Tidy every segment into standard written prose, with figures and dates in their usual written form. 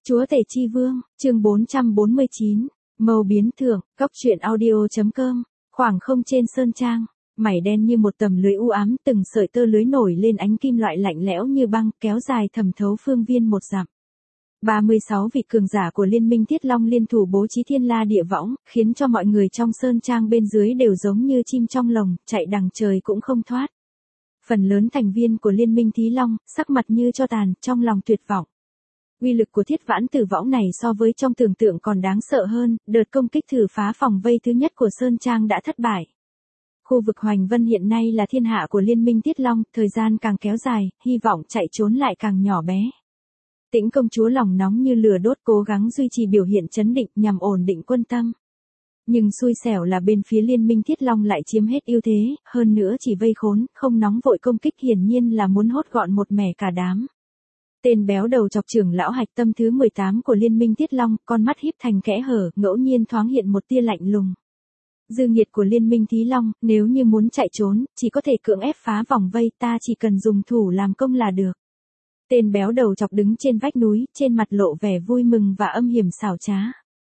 Chúa tể chi vương, chương 449, màu biến thưởng, cóc truyện audio.com, khoảng không trên sơn trang, mảy đen như một tầm lưới u ám, từng sợi tơ lưới nổi lên ánh kim loại lạnh lẽo như băng, kéo dài thẩm thấu phương viên một dặm. 36 vị cường giả của Liên minh Thiết Long liên thủ bố trí thiên la địa võng, khiến cho mọi người trong sơn trang bên dưới đều giống như chim trong lồng, chạy đằng trời cũng không thoát. Phần lớn thành viên của Liên minh Thí Long, sắc mặt như tro tàn, trong lòng tuyệt vọng. Uy lực của thiết vãn tử võng này so với trong tưởng tượng còn đáng sợ hơn, đợt công kích thử phá phòng vây thứ nhất của Sơn Trang đã thất bại. Khu vực Hoành Vân hiện nay là thiên hạ của Liên minh Thiết Long, thời gian càng kéo dài, hy vọng chạy trốn lại càng nhỏ bé. Tĩnh công chúa lòng nóng như lửa đốt cố gắng duy trì biểu hiện trấn định nhằm ổn định quân tâm. Nhưng xui xẻo là bên phía Liên minh Thiết Long lại chiếm hết ưu thế, hơn nữa chỉ vây khốn, không nóng vội công kích hiển nhiên là muốn hốt gọn một mẻ cả đám. Tên béo đầu chọc trưởng lão hạch tâm thứ 18 của Liên minh Thiết Long, con mắt híp thành kẽ hở, ngẫu nhiên thoáng hiện một tia lạnh lùng. Dư nghiệt của Liên minh Thí Long, nếu như muốn chạy trốn, chỉ có thể cưỡng ép phá vòng vây, ta chỉ cần dùng thủ làm công là được. Tên béo đầu chọc đứng trên vách núi, trên mặt lộ vẻ vui mừng và âm hiểm xảo trá.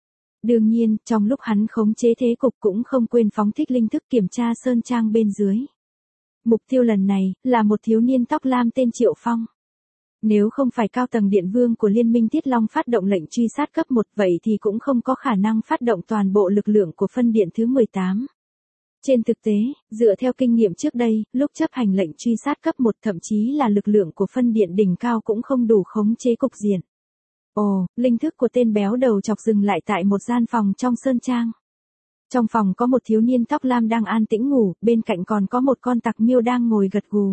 Đương nhiên, trong lúc hắn khống chế thế cục cũng không quên phóng thích linh thức kiểm tra sơn trang bên dưới. Mục tiêu lần này, là một thiếu niên tóc lam tên Triệu Phong. Nếu không phải cao tầng điện vương của Liên minh Thiết Long phát động lệnh truy sát cấp 1 vậy thì cũng không có khả năng phát động toàn bộ lực lượng của phân điện thứ 18. Trên thực tế, dựa theo kinh nghiệm trước đây, lúc chấp hành lệnh truy sát cấp 1 thậm chí là lực lượng của phân điện đỉnh cao cũng không đủ khống chế cục diện. Ồ, linh thức của tên béo đầu chọc dừng lại tại một gian phòng trong sơn trang. Trong phòng có một thiếu niên tóc lam đang an tĩnh ngủ, bên cạnh còn có một con tặc miêu đang ngồi gật gù.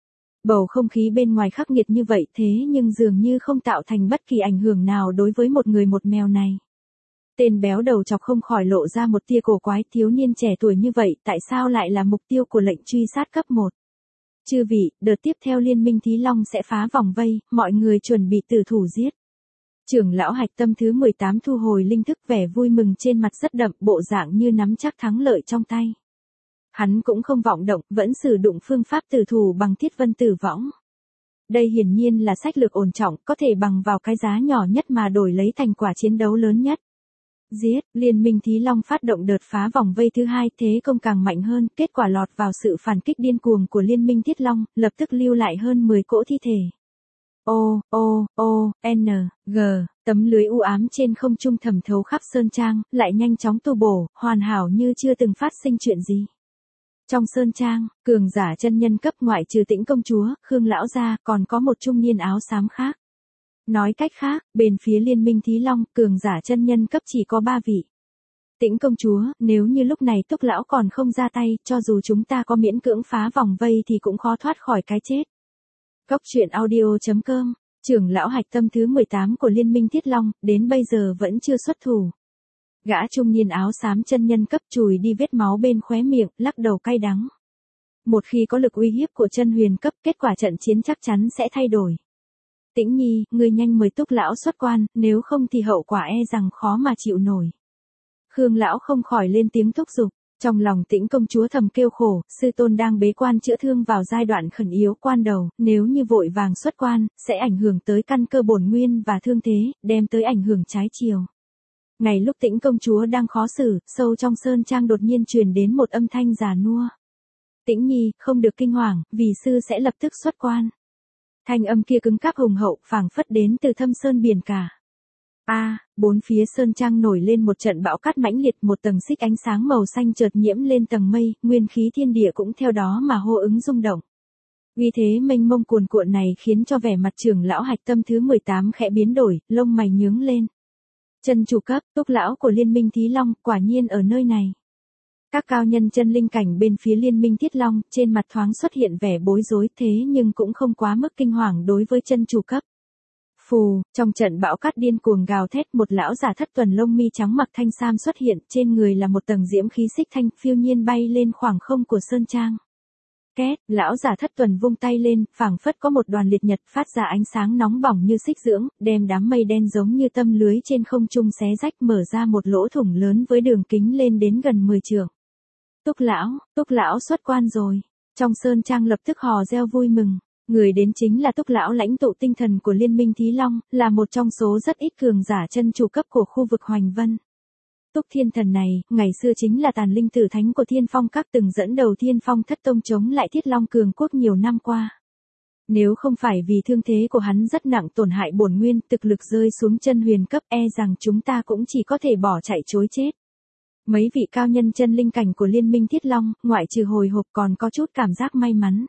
Bầu không khí bên ngoài khắc nghiệt như vậy thế nhưng dường như không tạo thành bất kỳ ảnh hưởng nào đối với một người một mèo này. Tên béo đầu chọc không khỏi lộ ra một tia cổ quái, thiếu niên trẻ tuổi như vậy tại sao lại là mục tiêu của lệnh truy sát cấp 1. Chư vị, đợt tiếp theo Liên minh Thí Long sẽ phá vòng vây, mọi người chuẩn bị tử thủ giết. Trưởng lão hạch tâm thứ 18 thu hồi linh thức, vẻ vui mừng trên mặt rất đậm, bộ dạng như nắm chắc thắng lợi trong tay. Hắn cũng không vọng động, vẫn sử dụng phương pháp tử thủ bằng thiết vân tử võng. Đây hiển nhiên là sách lược ổn trọng, có thể bằng vào cái giá nhỏ nhất mà đổi lấy thành quả chiến đấu lớn nhất. Giết, Liên minh Thí Long phát động đợt phá vòng vây thứ hai, thế công càng mạnh hơn, kết quả lọt vào sự phản kích điên cuồng của Liên minh Thiết Long, lập tức lưu lại hơn 10 cỗ thi thể. G, tấm lưới u ám trên không trung thẩm thấu khắp sơn trang, lại nhanh chóng tu bổ, hoàn hảo như chưa từng phát sinh chuyện gì. Trong sơn trang, cường giả chân nhân cấp ngoại trừ Tĩnh công chúa, Khương lão gia, còn có một trung niên áo xám khác. Nói cách khác, bên phía Liên minh Thí Long, cường giả chân nhân cấp chỉ có 3 vị. Tĩnh công chúa, nếu như lúc này Túc lão còn không ra tay, cho dù chúng ta có miễn cưỡng phá vòng vây thì cũng khó thoát khỏi cái chết. Cóc truyện audio.com, trưởng lão hạch tâm thứ 18 của Liên minh Thiết Long, đến bây giờ vẫn chưa xuất thủ. Gã trung niên áo xám chân nhân cấp chùi đi vết máu bên khóe miệng, lắc đầu cay đắng. Một khi có lực uy hiếp của chân huyền cấp, kết quả trận chiến chắc chắn sẽ thay đổi. Tĩnh nhi, ngươi nhanh mời Túc lão xuất quan, nếu không thì hậu quả e rằng khó mà chịu nổi. Khương lão không khỏi lên tiếng thúc giục. Trong lòng Tĩnh công chúa thầm kêu khổ, sư tôn đang bế quan chữa thương vào giai đoạn khẩn yếu quan đầu, nếu như vội vàng xuất quan, sẽ ảnh hưởng tới căn cơ bổn nguyên và thương thế, đem tới ảnh hưởng trái chiều. Ngày lúc Tĩnh công chúa đang khó xử, sâu trong sơn trang đột nhiên truyền đến một âm thanh già nua. Tĩnh nhi, không được kinh hoàng, vì sư sẽ lập tức xuất quan. Thanh âm kia cứng cáp hùng hậu, phảng phất đến từ thâm sơn biển cả. Bốn phía sơn trang nổi lên một trận bão cát mãnh liệt, một tầng xích ánh sáng màu xanh chợt nhiễm lên tầng mây, nguyên khí thiên địa cũng theo đó mà hô ứng rung động. Vì thế mênh mông cuồn cuộn này khiến cho vẻ mặt trưởng lão hạch tâm thứ 18 khẽ biến đổi, lông mày nhướng lên. Chân chủ cấp, Túc lão của Liên minh Thí Long, quả nhiên ở nơi này. Các cao nhân chân linh cảnh bên phía Liên minh Thiết Long, trên mặt thoáng xuất hiện vẻ bối rối, thế nhưng cũng không quá mức kinh hoàng đối với chân chủ cấp. Phù, trong trận bão cát điên cuồng gào thét, một lão giả thất tuần lông mi trắng mặc thanh sam xuất hiện, trên người là một tầng diễm khí xích thanh phiêu nhiên bay lên khoảng không của sơn trang. Két, lão giả thất tuần vung tay lên, phảng phất có một đoàn liệt nhật phát ra ánh sáng nóng bỏng như xích dưỡng, đem đám mây đen giống như tấm lưới trên không trung xé rách, mở ra một lỗ thủng lớn với đường kính lên đến gần 10 trượng. Túc lão xuất quan rồi. Trong sơn trang lập tức hò reo vui mừng. Người đến chính là Túc lão, lãnh tụ tinh thần của Liên minh Thí Long, là một trong số rất ít cường giả chân chủ cấp của khu vực Hoành Vân. Túc Thiên Thần này, ngày xưa chính là tàn linh tử thánh của Thiên Phong Các, từng dẫn đầu Thiên Phong Thất Tông chống lại Thiết Long cường quốc nhiều năm qua. Nếu không phải vì thương thế của hắn rất nặng, tổn hại bổn nguyên, thực lực rơi xuống chân huyền cấp, e rằng chúng ta cũng chỉ có thể bỏ chạy chối chết. Mấy vị cao nhân chân linh cảnh của Liên minh Thiết Long, ngoại trừ hồi hộp còn có chút cảm giác may mắn.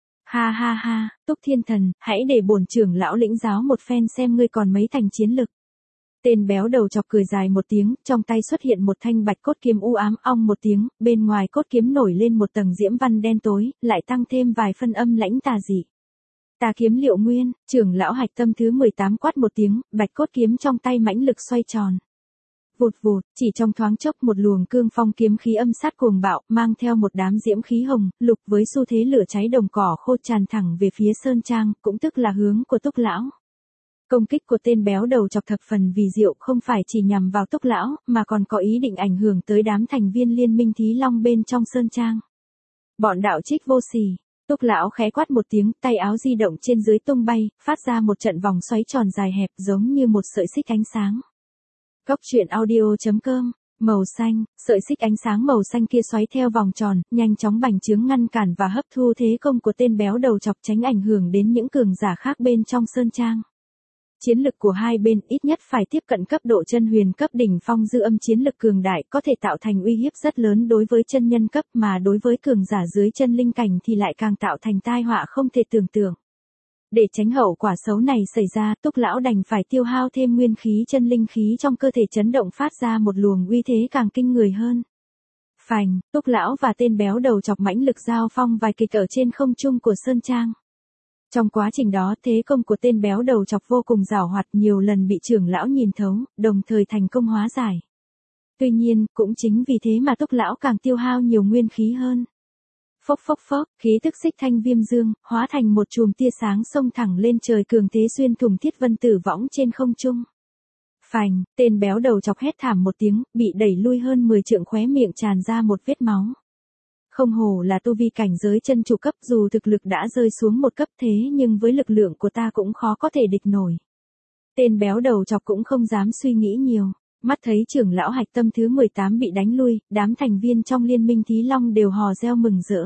Ha ha ha, Túc Thiên Thần, hãy để bổn trưởng lão lĩnh giáo một phen xem ngươi còn mấy thành chiến lực. Tên béo đầu chọc cười dài một tiếng, trong tay xuất hiện một thanh bạch cốt kiếm u ám, ong một tiếng, bên ngoài cốt kiếm nổi lên một tầng diễm văn đen tối, lại tăng thêm vài phân âm lãnh tà dị. Tà kiếm Liệu Nguyên, trưởng lão hạch tâm thứ 18 quát một tiếng, bạch cốt kiếm trong tay mãnh lực xoay tròn. Vụt vụt, chỉ trong thoáng chốc một luồng cương phong kiếm khí âm sát cuồng bạo, mang theo một đám diễm khí hồng, lục với xu thế lửa cháy đồng cỏ khô tràn thẳng về phía Sơn Trang, cũng tức là hướng của Túc lão. Công kích của tên béo đầu chọc thập phần vì diệu, không phải chỉ nhằm vào Túc lão, mà còn có ý định ảnh hưởng tới đám thành viên Liên minh Thí Long bên trong Sơn Trang. Bọn đạo trích vô sỉ. Túc lão khẽ quát một tiếng, tay áo di động trên dưới tung bay, phát ra một trận vòng xoáy tròn dài hẹp giống như một sợi xích ánh sáng. Cốc truyện audio.com, màu xanh, sợi xích ánh sáng màu xanh kia xoáy theo vòng tròn, nhanh chóng bành trướng ngăn cản và hấp thu thế công của tên béo đầu chọc, tránh ảnh hưởng đến những cường giả khác bên trong Sơn Trang. Chiến lực của hai bên ít nhất phải tiếp cận cấp độ chân huyền cấp đỉnh phong, dư âm chiến lực cường đại có thể tạo thành uy hiếp rất lớn đối với chân nhân cấp, mà đối với cường giả dưới chân linh cảnh thì lại càng tạo thành tai họa không thể tưởng tượng. Để tránh hậu quả xấu này xảy ra, Túc lão đành phải tiêu hao thêm nguyên khí chân linh khí trong cơ thể, chấn động phát ra một luồng uy thế càng kinh người hơn. Phành, Túc lão và tên béo đầu chọc mãnh lực giao phong vài kịch ở trên không trung của Sơn Trang. Trong quá trình đó, thế công của tên béo đầu chọc vô cùng giảo hoạt, nhiều lần bị trưởng lão nhìn thấu, đồng thời thành công hóa giải. Tuy nhiên, cũng chính vì thế mà Túc lão càng tiêu hao nhiều nguyên khí hơn. Phốc phốc phốc, khí tức xích thanh viêm dương, hóa thành một chùm tia sáng xông thẳng lên trời, cường thế xuyên thủng Thiết Vân Tử võng trên không trung. Phành, tên béo đầu chọc hét thảm một tiếng, bị đẩy lui hơn 10 trượng, khóe miệng tràn ra một vết máu. Không hổ là tu vi cảnh giới chân chủ cấp, dù thực lực đã rơi xuống một cấp thế nhưng với lực lượng của ta cũng khó có thể địch nổi. Tên béo đầu chọc cũng không dám suy nghĩ nhiều. Mắt thấy trưởng lão hạch tâm thứ 18 bị đánh lui, đám thành viên trong Liên minh Thí Long đều hò reo mừng rỡ.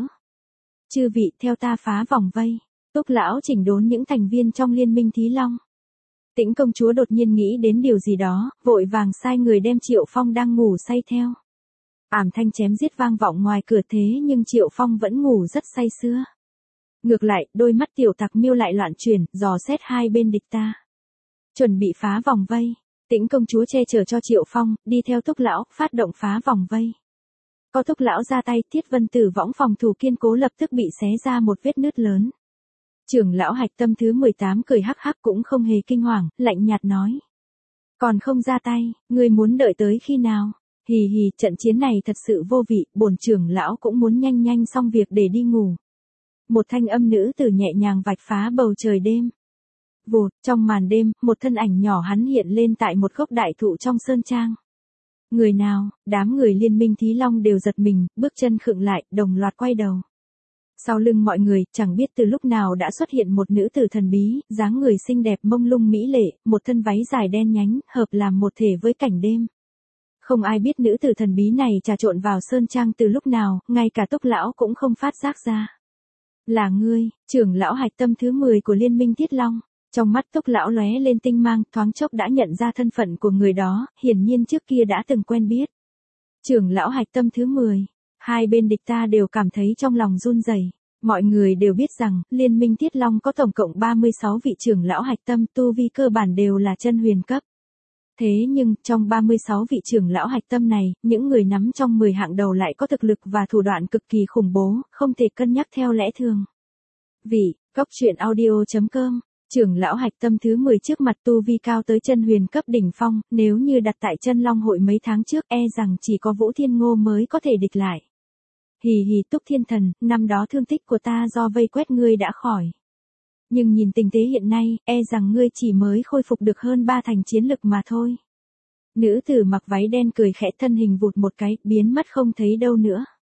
Chư vị, theo ta phá vòng vây. Túc lão chỉnh đốn những thành viên trong Liên minh Thí Long. Tĩnh công chúa đột nhiên nghĩ đến điều gì đó, vội vàng sai người đem Triệu Phong đang ngủ say theo. Ảm thanh chém giết vang vọng ngoài cửa, thế nhưng Triệu Phong vẫn ngủ rất say sưa. Ngược lại, đôi mắt tiểu tặc miêu lại loạn chuyển, dò xét hai bên địch ta. Chuẩn bị phá vòng vây. Tĩnh công chúa che chở cho Triệu Phong, đi theo Túc lão, phát động phá vòng vây. Có Túc lão ra tay, Thiết Vân Tử võng phòng thủ kiên cố lập tức bị xé ra một vết nứt lớn. Trưởng lão hạch tâm thứ 18 cười hắc hắc, cũng không hề kinh hoàng, lạnh nhạt nói. Còn không ra tay, ngươi muốn đợi tới khi nào? Hì hì, trận chiến này thật sự vô vị, bổn trưởng lão cũng muốn nhanh nhanh xong việc để đi ngủ. Một thanh âm nữ tử nhẹ nhàng vạch phá bầu trời đêm. Vụt, trong màn đêm, một thân ảnh nhỏ hắn hiện lên tại một gốc đại thụ trong Sơn Trang. Người nào? Đám người Liên minh Thí Long đều giật mình, bước chân khựng lại, đồng loạt quay đầu. Sau lưng mọi người, chẳng biết từ lúc nào đã xuất hiện một nữ tử thần bí, dáng người xinh đẹp mông lung mỹ lệ, một thân váy dài đen nhánh, hợp làm một thể với cảnh đêm. Không ai biết nữ tử thần bí này trà trộn vào Sơn Trang từ lúc nào, ngay cả Túc lão cũng không phát giác ra. Là ngươi, trưởng lão hạch tâm thứ 10 của Liên minh Thiết Long. Trong mắt Túc lão lóe lên tinh mang, thoáng chốc đã nhận ra thân phận của người đó, hiển nhiên trước kia đã từng quen biết. Trưởng lão hạch tâm thứ 10, hai bên địch ta đều cảm thấy trong lòng run rẩy. Mọi người đều biết rằng, Liên minh Thiết Long có tổng cộng 36 vị trưởng lão hạch tâm, tu vi cơ bản đều là chân huyền cấp. Thế nhưng, trong 36 vị trưởng lão hạch tâm này, những người nắm trong 10 hạng đầu lại có thực lực và thủ đoạn cực kỳ khủng bố, không thể cân nhắc theo lẽ thường. Cốc truyện audio.com, trưởng lão hạch tâm thứ 10 trước mặt tu vi cao tới chân huyền cấp đỉnh phong, nếu như đặt tại chân Long hội mấy tháng trước, e rằng chỉ có Vũ Thiên Ngô mới có thể địch lại. Hì hì, Túc Thiên Thần, năm đó thương tích của ta do vây quét ngươi đã khỏi. Nhưng nhìn tình thế hiện nay, e rằng ngươi chỉ mới khôi phục được hơn 3 thành chiến lực mà thôi. Nữ tử mặc váy đen cười khẽ, thân hình vụt một cái, biến mất không thấy đâu nữa.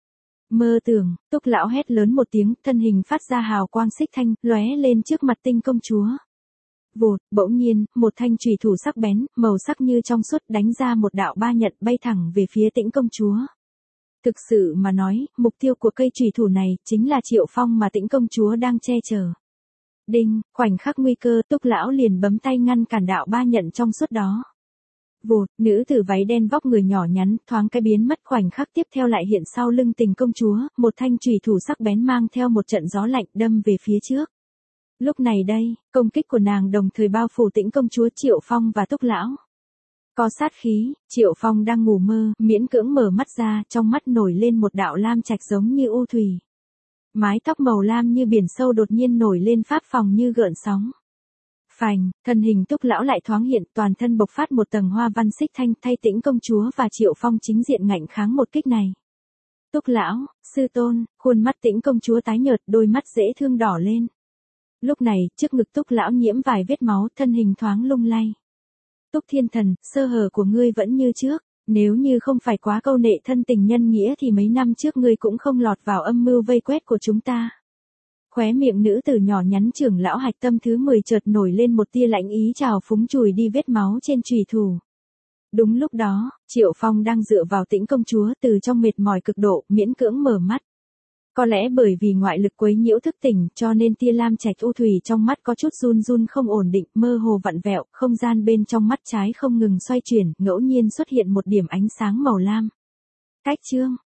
Mơ tưởng, Túc lão hét lớn một tiếng, thân hình phát ra hào quang xích thanh, lóe lên trước mặt Tĩnh công chúa. Vụt, bỗng nhiên, một thanh chùy thủ sắc bén, màu sắc như trong suốt đánh ra một đạo ba nhận bay thẳng về phía Tĩnh công chúa. Thực sự mà nói, mục tiêu của cây chùy thủ này chính là Triệu Phong mà Tĩnh công chúa đang che chở. Đinh, khoảnh khắc nguy cơ, Túc lão liền bấm tay ngăn cản đạo ba nhận trong suốt đó. Vụt, nữ tử váy đen vóc người nhỏ nhắn, thoáng cái biến mất, khoảnh khắc tiếp theo lại hiện sau lưng Tình công chúa, một thanh chùy thủ sắc bén mang theo một trận gió lạnh đâm về phía trước. Lúc này đây, công kích của nàng đồng thời bao phủ Tĩnh công chúa, Triệu Phong và Túc lão. Có sát khí, Triệu Phong đang ngủ mơ, miễn cưỡng mở mắt ra, trong mắt nổi lên một đạo lam trạch giống như u thủy. Mái tóc màu lam như biển sâu đột nhiên nổi lên pháp phồng như gợn sóng. Phành, thân hình Túc lão lại thoáng hiện, toàn thân bộc phát một tầng hoa văn xích thanh, thay Tĩnh công chúa và Triệu Phong chính diện ngạnh kháng một kích này. Túc lão, sư tôn, khuôn mắt Tĩnh công chúa tái nhợt, đôi mắt dễ thương đỏ lên. Lúc này, trước ngực Túc lão nhiễm vài vết máu, thân hình thoáng lung lay. Túc Thiên Thần, sơ hở của ngươi vẫn như trước, nếu như không phải quá câu nệ thân tình nhân nghĩa thì mấy năm trước ngươi cũng không lọt vào âm mưu vây quét của chúng ta. Khóe miệng nữ tử nhỏ nhắn trưởng lão Hạch Tâm thứ 10 chợt nổi lên một tia lạnh ý trào phúng, chùi đi vết máu trên chùy thủ. Đúng lúc đó, Triệu Phong đang dựa vào Tĩnh công chúa, từ trong mệt mỏi cực độ, miễn cưỡng mở mắt. Có lẽ bởi vì ngoại lực quấy nhiễu thức tỉnh, cho nên tia lam trạch u thủy trong mắt có chút run run không ổn định, mơ hồ vặn vẹo, không gian bên trong mắt trái không ngừng xoay chuyển, ngẫu nhiên xuất hiện một điểm ánh sáng màu lam. Cách chương